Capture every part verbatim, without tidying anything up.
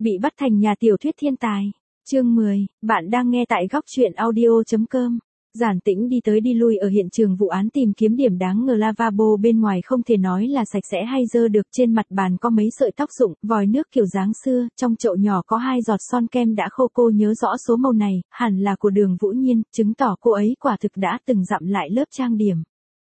Bị bắt thành nhà tiểu thuyết thiên tài. Chương mười, bạn đang nghe tại góc truyện audio chấm com. Giản Tĩnh đi tới đi lui ở hiện trường vụ án tìm kiếm điểm đáng ngờ. Lavabo bên ngoài không thể nói là sạch sẽ hay dơ được, trên mặt bàn có mấy sợi tóc rụng, vòi nước kiểu dáng xưa, trong chậu nhỏ có hai giọt son kem đã khô. Cô nhớ rõ số màu này, hẳn là của Đường Vũ Nhiên, chứng tỏ cô ấy quả thực đã từng dặm lại lớp trang điểm.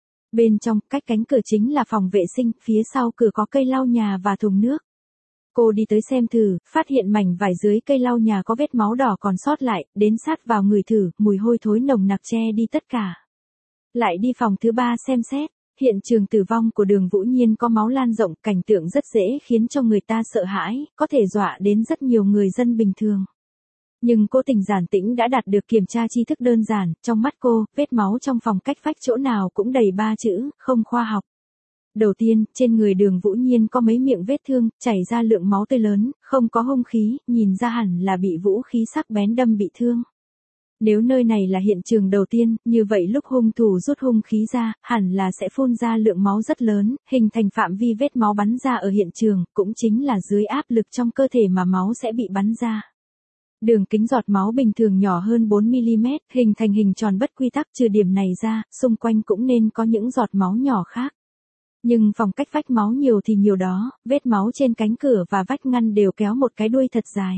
Bên trong, cách cánh cửa chính là phòng vệ sinh, phía sau cửa có cây lau nhà và thùng nước. Cô đi tới xem thử, phát hiện mảnh vải dưới cây lau nhà có vết máu đỏ còn sót lại, đến sát vào người thử, mùi hôi thối nồng nặc che đi tất cả. Lại đi phòng thứ ba xem xét, hiện trường tử vong của Đường Vũ Nhiên có máu lan rộng, cảnh tượng rất dễ khiến cho người ta sợ hãi, có thể dọa đến rất nhiều người dân bình thường. Nhưng cô tình Giản Tĩnh đã đạt được kiểm tra tri thức đơn giản, trong mắt cô, vết máu trong phòng cách vách chỗ nào cũng đầy ba chữ, không khoa học. Đầu tiên, trên người Đường Vũ Nhiên có mấy miệng vết thương, chảy ra lượng máu tươi lớn, không có hung khí, nhìn ra hẳn là bị vũ khí sắc bén đâm bị thương. Nếu nơi này là hiện trường đầu tiên, như vậy lúc hung thủ rút hung khí ra, hẳn là sẽ phun ra lượng máu rất lớn, hình thành phạm vi vết máu bắn ra ở hiện trường, cũng chính là dưới áp lực trong cơ thể mà máu sẽ bị bắn ra. Đường kính giọt máu bình thường nhỏ hơn bốn mi li mét, hình thành hình tròn bất quy tắc, trừ điểm này ra, xung quanh cũng nên có những giọt máu nhỏ khác. Nhưng phòng cách vách máu nhiều thì nhiều đó, vết máu trên cánh cửa và vách ngăn đều kéo một cái đuôi thật dài.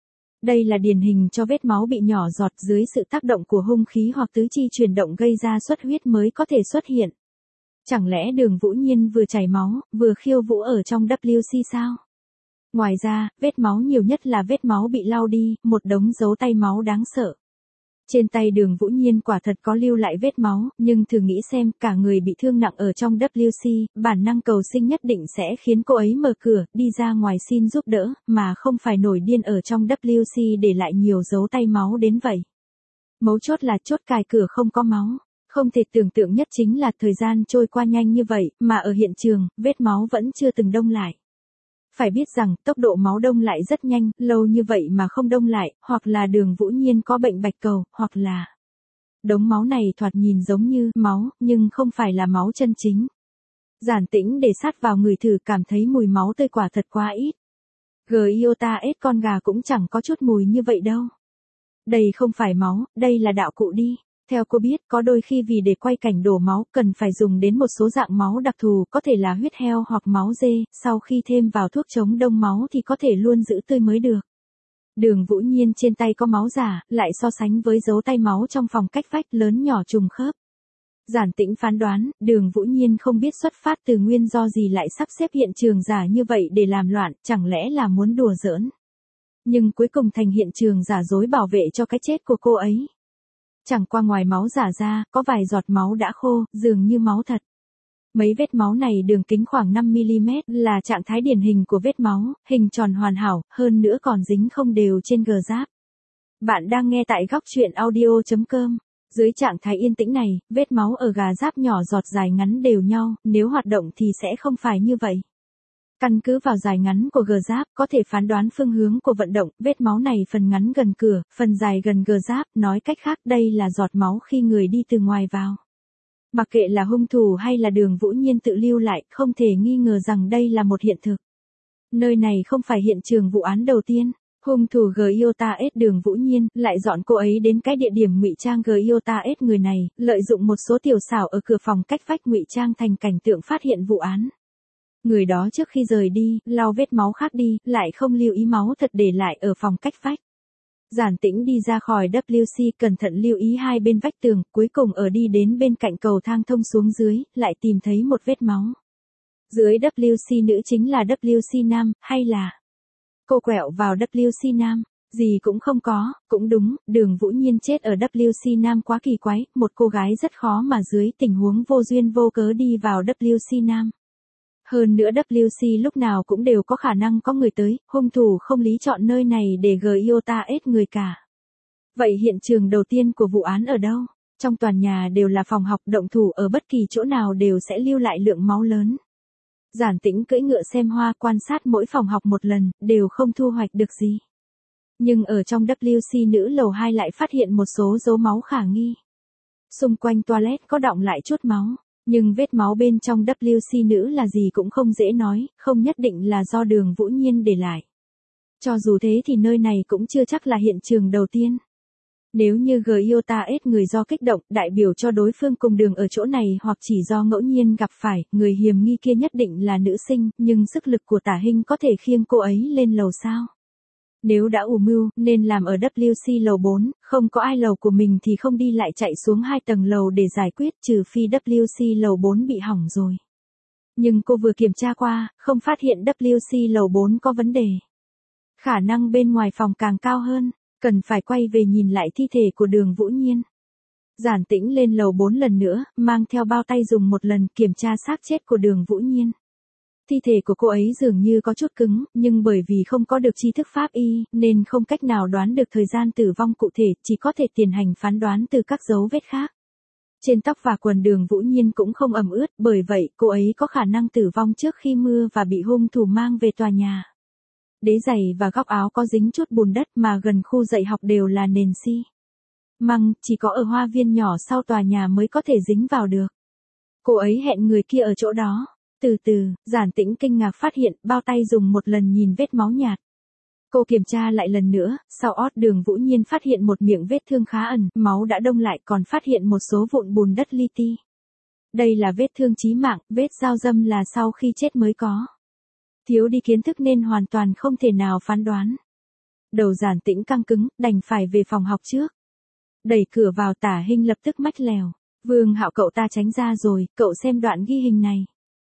Đây là điển hình cho vết máu bị nhỏ giọt dưới sự tác động của hung khí hoặc tứ chi chuyển động gây ra xuất huyết mới có thể xuất hiện. Chẳng lẽ Đường Vũ Nhiên vừa chảy máu, vừa khiêu vũ ở trong vê kép xê sao? Ngoài ra, vết máu nhiều nhất là vết máu bị lau đi, một đống dấu tay máu đáng sợ. Trên tay Đường Vũ Nhiên quả thật có lưu lại vết máu, nhưng thử nghĩ xem, cả người bị thương nặng ở trong vê kép xê, bản năng cầu sinh nhất định sẽ khiến cô ấy mở cửa, đi ra ngoài xin giúp đỡ, mà không phải nổi điên ở trong vê kép xê để lại nhiều dấu tay máu đến vậy. Mấu chốt là chốt cài cửa không có máu. Không thể tưởng tượng nhất chính là thời gian trôi qua nhanh như vậy, mà ở hiện trường, vết máu vẫn chưa từng đông lại. Phải biết rằng, tốc độ máu đông lại rất nhanh, lâu như vậy mà không đông lại, hoặc là Đường Vũ Nhiên có bệnh bạch cầu, hoặc là đống máu này thoạt nhìn giống như máu, nhưng không phải là máu chân chính. Giản Tĩnh để sát vào người thử, cảm thấy mùi máu tươi quả thật quá ít. Giota ết con gà cũng chẳng có chút mùi như vậy đâu. Đây không phải máu, đây là đạo cụ đi. Theo cô biết, có đôi khi vì để quay cảnh đổ máu, cần phải dùng đến một số dạng máu đặc thù, có thể là huyết heo hoặc máu dê, sau khi thêm vào thuốc chống đông máu thì có thể luôn giữ tươi mới được. Đường Vũ Nhiên trên tay có máu giả, lại so sánh với dấu tay máu trong phòng cách vách lớn nhỏ trùng khớp. Giản Tĩnh phán đoán, Đường Vũ Nhiên không biết xuất phát từ nguyên do gì lại sắp xếp hiện trường giả như vậy để làm loạn, chẳng lẽ là muốn đùa giỡn. Nhưng cuối cùng thành hiện trường giả dối bảo vệ cho cái chết của cô ấy. Chẳng qua ngoài máu giả ra, có vài giọt máu đã khô, dường như máu thật. Mấy vết máu này đường kính khoảng năm mi li mét, là trạng thái điển hình của vết máu, hình tròn hoàn hảo, hơn nữa còn dính không đều trên gờ giáp. Bạn đang nghe tại góc truyện audio chấm com. Dưới trạng thái yên tĩnh này, vết máu ở gà giáp nhỏ giọt dài ngắn đều nhau, nếu hoạt động thì sẽ không phải như vậy. Căn cứ vào dài ngắn của gờ giáp, có thể phán đoán phương hướng của vận động, vết máu này phần ngắn gần cửa, phần dài gần gờ giáp, nói cách khác đây là giọt máu khi người đi từ ngoài vào. Mặc kệ là hung thủ hay là Đường Vũ Nhiên tự lưu lại, không thể nghi ngờ rằng đây là một hiện thực. Nơi này không phải hiện trường vụ án đầu tiên. Hung thủ Giota ết Đường Vũ Nhiên lại dọn cô ấy đến cái địa điểm ngụy trang Giota ết người này, lợi dụng một số tiểu xảo ở cửa phòng cách vách ngụy trang thành cảnh tượng phát hiện vụ án. Người đó trước khi rời đi, lau vết máu khác đi, lại không lưu ý máu thật để lại ở phòng cách vách. Giản Tĩnh đi ra khỏi vê kép xê, cẩn thận lưu ý hai bên vách tường, cuối cùng ở đi đến bên cạnh cầu thang thông xuống dưới, lại tìm thấy một vết máu. Dưới vê kép xê nữ chính là vê kép xê nam, hay là cô quẹo vào vê kép xê nam? Gì cũng không có, cũng đúng, Đường Vũ Nhiên chết ở vê kép xê nam quá kỳ quái, một cô gái rất khó mà dưới tình huống vô duyên vô cớ đi vào vê kép xê nam. Hơn nữa vê kép xê lúc nào cũng đều có khả năng có người tới, hung thủ không lý chọn nơi này để Giota ết người cả. Vậy hiện trường đầu tiên của vụ án ở đâu? Trong toàn nhà đều là phòng học, động thủ ở bất kỳ chỗ nào đều sẽ lưu lại lượng máu lớn. Giản Tĩnh cưỡi ngựa xem hoa, quan sát mỗi phòng học một lần, đều không thu hoạch được gì. Nhưng ở trong vê kép xê nữ lầu hai lại phát hiện một số dấu máu khả nghi. Xung quanh toilet có đọng lại chút máu. Nhưng vết máu bên trong vê kép xê nữ là gì cũng không dễ nói, không nhất định là do Đường Vũ Nhiên để lại. Cho dù thế thì nơi này cũng chưa chắc là hiện trường đầu tiên. Nếu như Gyota ết người do kích động, đại biểu cho đối phương cùng đường ở chỗ này hoặc chỉ do ngẫu nhiên gặp phải, người hiểm nghi kia nhất định là nữ sinh, nhưng sức lực của Tả Hinh có thể khiêng cô ấy lên lầu sao? Nếu đã ủ mưu, nên làm ở W C lầu bốn, không có ai lầu của mình thì không đi lại chạy xuống hai tầng lầu để giải quyết, trừ phi W C lầu bốn bị hỏng rồi. Nhưng cô vừa kiểm tra qua, không phát hiện W C lầu bốn có vấn đề. Khả năng bên ngoài phòng càng cao hơn, cần phải quay về nhìn lại thi thể của Đường Vũ Nhiên. Giản Tĩnh lên lầu bốn lần nữa, mang theo bao tay dùng một lần kiểm tra xác chết của Đường Vũ Nhiên. Thi thể của cô ấy dường như có chút cứng, nhưng bởi vì không có được tri thức pháp y, nên không cách nào đoán được thời gian tử vong cụ thể, chỉ có thể tiến hành phán đoán từ các dấu vết khác. Trên tóc và quần Đường Vũ Nhiên cũng không ẩm ướt, bởi vậy cô ấy có khả năng tử vong trước khi mưa và bị hung thủ mang về tòa nhà. Đế giày và góc áo có dính chút bùn đất mà gần khu dạy học đều là nền xi măng, chỉ có ở hoa viên nhỏ sau tòa nhà mới có thể dính vào được. Cô ấy hẹn người kia ở chỗ đó. Từ từ, Giản Tĩnh kinh ngạc phát hiện bao tay dùng một lần nhìn vết máu nhạt. Cô kiểm tra lại lần nữa, sau ót Đường Vũ Nhiên phát hiện một miệng vết thương khá ẩn, máu đã đông lại, còn phát hiện một số vụn bùn đất li ti. Đây là vết thương chí mạng, vết dao dâm là sau khi chết mới có. Thiếu đi kiến thức nên hoàn toàn không thể nào phán đoán. Đầu Giản Tĩnh căng cứng, đành phải về phòng học trước. Đẩy cửa vào, Tả Hinh lập tức mách lèo. Vương Hạo cậu ta tránh ra rồi, cậu xem đoạn ghi hình này.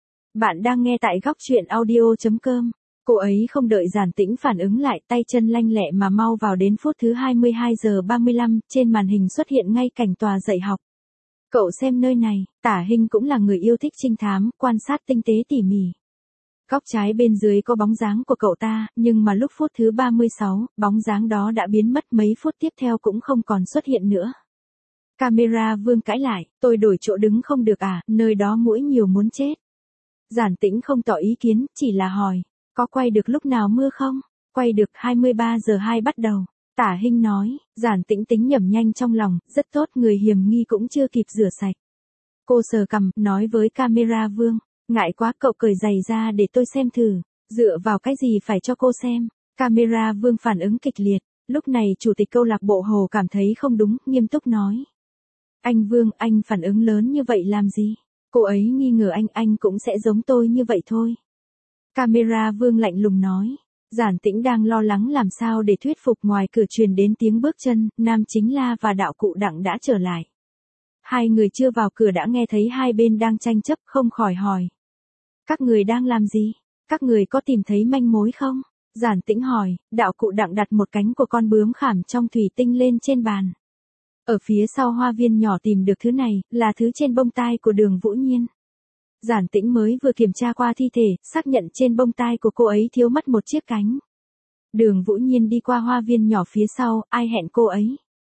Bạn đang nghe tại góc truyện audio chấm com. Cô ấy không đợi Giản Tĩnh phản ứng lại, tay chân lanh lẹ mà mau vào đến phút thứ hai mươi hai giờ ba mươi lăm, trên màn hình xuất hiện ngay cảnh tòa dạy học. Cậu xem nơi này, Tả Hinh cũng là người yêu thích trinh thám, quan sát tinh tế tỉ mỉ. Góc trái bên dưới có bóng dáng của cậu ta, nhưng mà lúc phút thứ ba mươi sáu, bóng dáng đó đã biến mất, mấy phút tiếp theo cũng không còn xuất hiện nữa. Camera Vương cãi lại, tôi đổi chỗ đứng không được à, nơi đó muỗi nhiều muốn chết. Giản Tĩnh không tỏ ý kiến, chỉ là hỏi, có quay được lúc nào mưa không? Quay được, hai mươi ba giờ hai bắt đầu. Tả Hinh nói, Giản Tĩnh tính nhẩm nhanh trong lòng, rất tốt, người hiểm nghi cũng chưa kịp rửa sạch. Cô sờ cằm, nói với Camera Vương, ngại quá, cậu cởi giày ra để tôi xem thử. Dựa vào cái gì phải cho cô xem? Camera Vương phản ứng kịch liệt. Lúc này chủ tịch câu lạc bộ Hồ cảm thấy không đúng, nghiêm túc nói. Anh Vương, anh phản ứng lớn như vậy làm gì? Cô ấy nghi ngờ anh, anh cũng sẽ giống tôi như vậy thôi. Camera Vương lạnh lùng nói. Giản Tĩnh đang lo lắng làm sao để thuyết phục, ngoài cửa truyền đến tiếng bước chân, Nam Chính La và đạo cụ Đặng đã trở lại. Hai người chưa vào cửa đã nghe thấy hai bên đang tranh chấp, không khỏi hỏi. Các người đang làm gì? Các người có tìm thấy manh mối không? Giản Tĩnh hỏi, đạo cụ Đặng đặt một cánh của con bướm khảm trong thủy tinh lên trên bàn. Ở phía sau hoa viên nhỏ tìm được thứ này, là thứ trên bông tai của Đường Vũ Nhiên. Giản Tĩnh mới vừa kiểm tra qua thi thể, xác nhận trên bông tai của cô ấy thiếu mất một chiếc cánh. Đường Vũ Nhiên đi qua hoa viên nhỏ phía sau, ai hẹn cô ấy?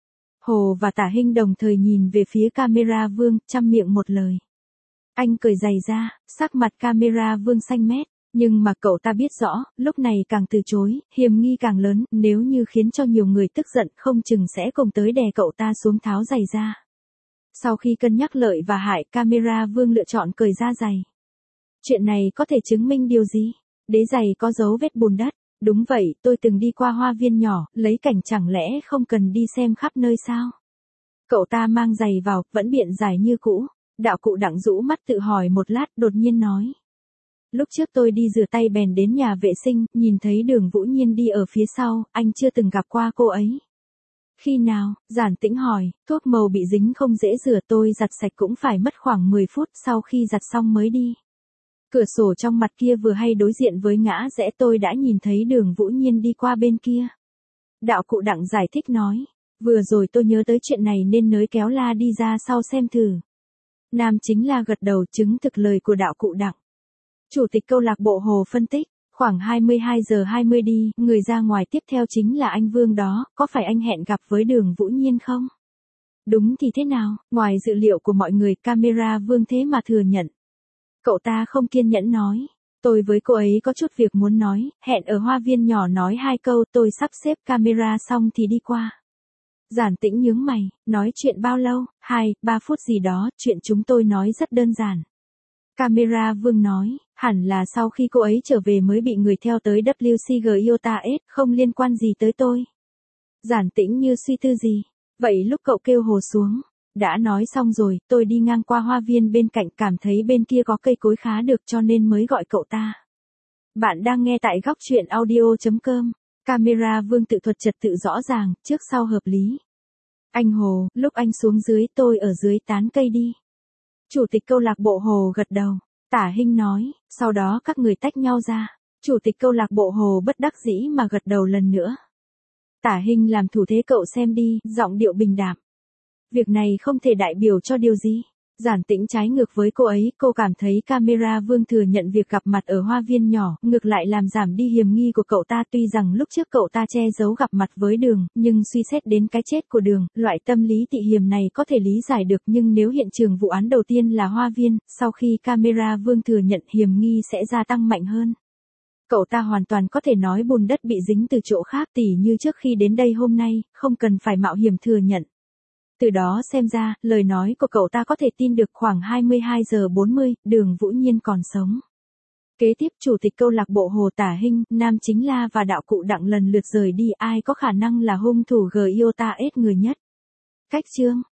Hồ và Tả Hinh đồng thời nhìn về phía Camera Vương, chăm miệng một lời. Anh cởi giày ra, sắc mặt Camera Vương xanh mét, nhưng mà cậu ta biết rõ, lúc này càng từ chối, hiểm nghi càng lớn, nếu như khiến cho nhiều người tức giận không chừng sẽ cùng tới đè cậu ta xuống tháo giày ra. Sau khi cân nhắc lợi và hại, Camera Vương lựa chọn cởi ra giày. Chuyện này có thể chứng minh điều gì? Đế giày có dấu vết bùn đất. Đúng vậy, tôi từng đi qua hoa viên nhỏ, lấy cảnh, chẳng lẽ không cần đi xem khắp nơi sao? Cậu ta mang giày vào, vẫn biện giải như cũ. Đạo cụ Đặng rũ mắt tự hỏi một lát, đột nhiên nói. Lúc trước tôi đi rửa tay bèn đến nhà vệ sinh, nhìn thấy Đường Vũ Nhiên đi ở phía sau, anh chưa từng gặp qua cô ấy. Khi nào? Giản Tĩnh hỏi, thuốc màu bị dính không dễ rửa, tôi giặt sạch cũng phải mất khoảng mười phút, sau khi giặt xong mới đi. Cửa sổ trong mặt kia vừa hay đối diện với ngã rẽ, tôi đã nhìn thấy Đường Vũ Nhiên đi qua bên kia. Đạo cụ Đặng giải thích nói, vừa rồi tôi nhớ tới chuyện này nên nới kéo La đi ra sau xem thử. Nam Chính La gật đầu chứng thực lời của đạo cụ Đặng. Chủ tịch câu lạc bộ Hồ phân tích, khoảng hai mươi hai giờ hai mươi đi, người ra ngoài tiếp theo chính là anh Vương đó, có phải anh hẹn gặp với Đường Vũ Nhiên không? Đúng thì thế nào, ngoài dự liệu của mọi người, Camera Vương thế mà thừa nhận. Cậu ta không kiên nhẫn nói, tôi với cô ấy có chút việc muốn nói, hẹn ở hoa viên nhỏ nói hai câu, tôi sắp xếp camera xong thì đi qua. Giản Tĩnh nhướng mày, nói chuyện bao lâu? Hai, ba phút gì đó, chuyện chúng tôi nói rất đơn giản. Camera Vương nói, Hẳn là sau khi cô ấy trở về mới bị người theo tới vê kép xê giê Iota S, không liên quan gì tới tôi. Giản Tĩnh như suy tư gì. Vậy lúc cậu kêu Hồ xuống, đã nói xong rồi, tôi đi ngang qua hoa viên bên cạnh cảm thấy bên kia có cây cối khá được cho nên mới gọi cậu ta. Bạn đang nghe tại góc chuyện audio.com. Camera Vương tự thuật trật tự rõ ràng, trước sau hợp lý. Anh Hồ, lúc anh xuống dưới tôi ở dưới tán cây đi. Chủ tịch câu lạc bộ Hồ gật đầu. Tả Hinh nói, sau đó các người tách nhau ra. Chủ tịch câu lạc bộ Hồ bất đắc dĩ mà gật đầu lần nữa. Tả Hinh làm thủ thế cậu xem đi, giọng điệu bình đạm. Việc này không thể đại biểu cho điều gì. Giản Tĩnh trái ngược với cô ấy, cô cảm thấy Camera Vương thừa nhận việc gặp mặt ở hoa viên nhỏ, ngược lại làm giảm đi hiểm nghi của cậu ta. Tuy rằng lúc trước cậu ta che giấu gặp mặt với Đường, nhưng suy xét đến cái chết của Đường, loại tâm lý tị hiềm này có thể lý giải được. Nhưng nếu hiện trường vụ án đầu tiên là hoa viên, sau khi Camera Vương thừa nhận hiểm nghi sẽ gia tăng mạnh hơn. Cậu ta hoàn toàn có thể nói bùn đất bị dính từ chỗ khác, tỉ như trước khi đến đây hôm nay, không cần phải mạo hiểm thừa nhận. Từ đó xem ra, lời nói của cậu ta có thể tin được. Khoảng hai mươi hai giờ bốn mươi, Đường Vũ Nhiên còn sống. Kế tiếp chủ tịch câu lạc bộ Hồ, Tả Hinh, Nam Chính La và đạo cụ Đặng lần lượt rời đi. Ai có khả năng là hung thủ giê Iota S người nhất? Cách chương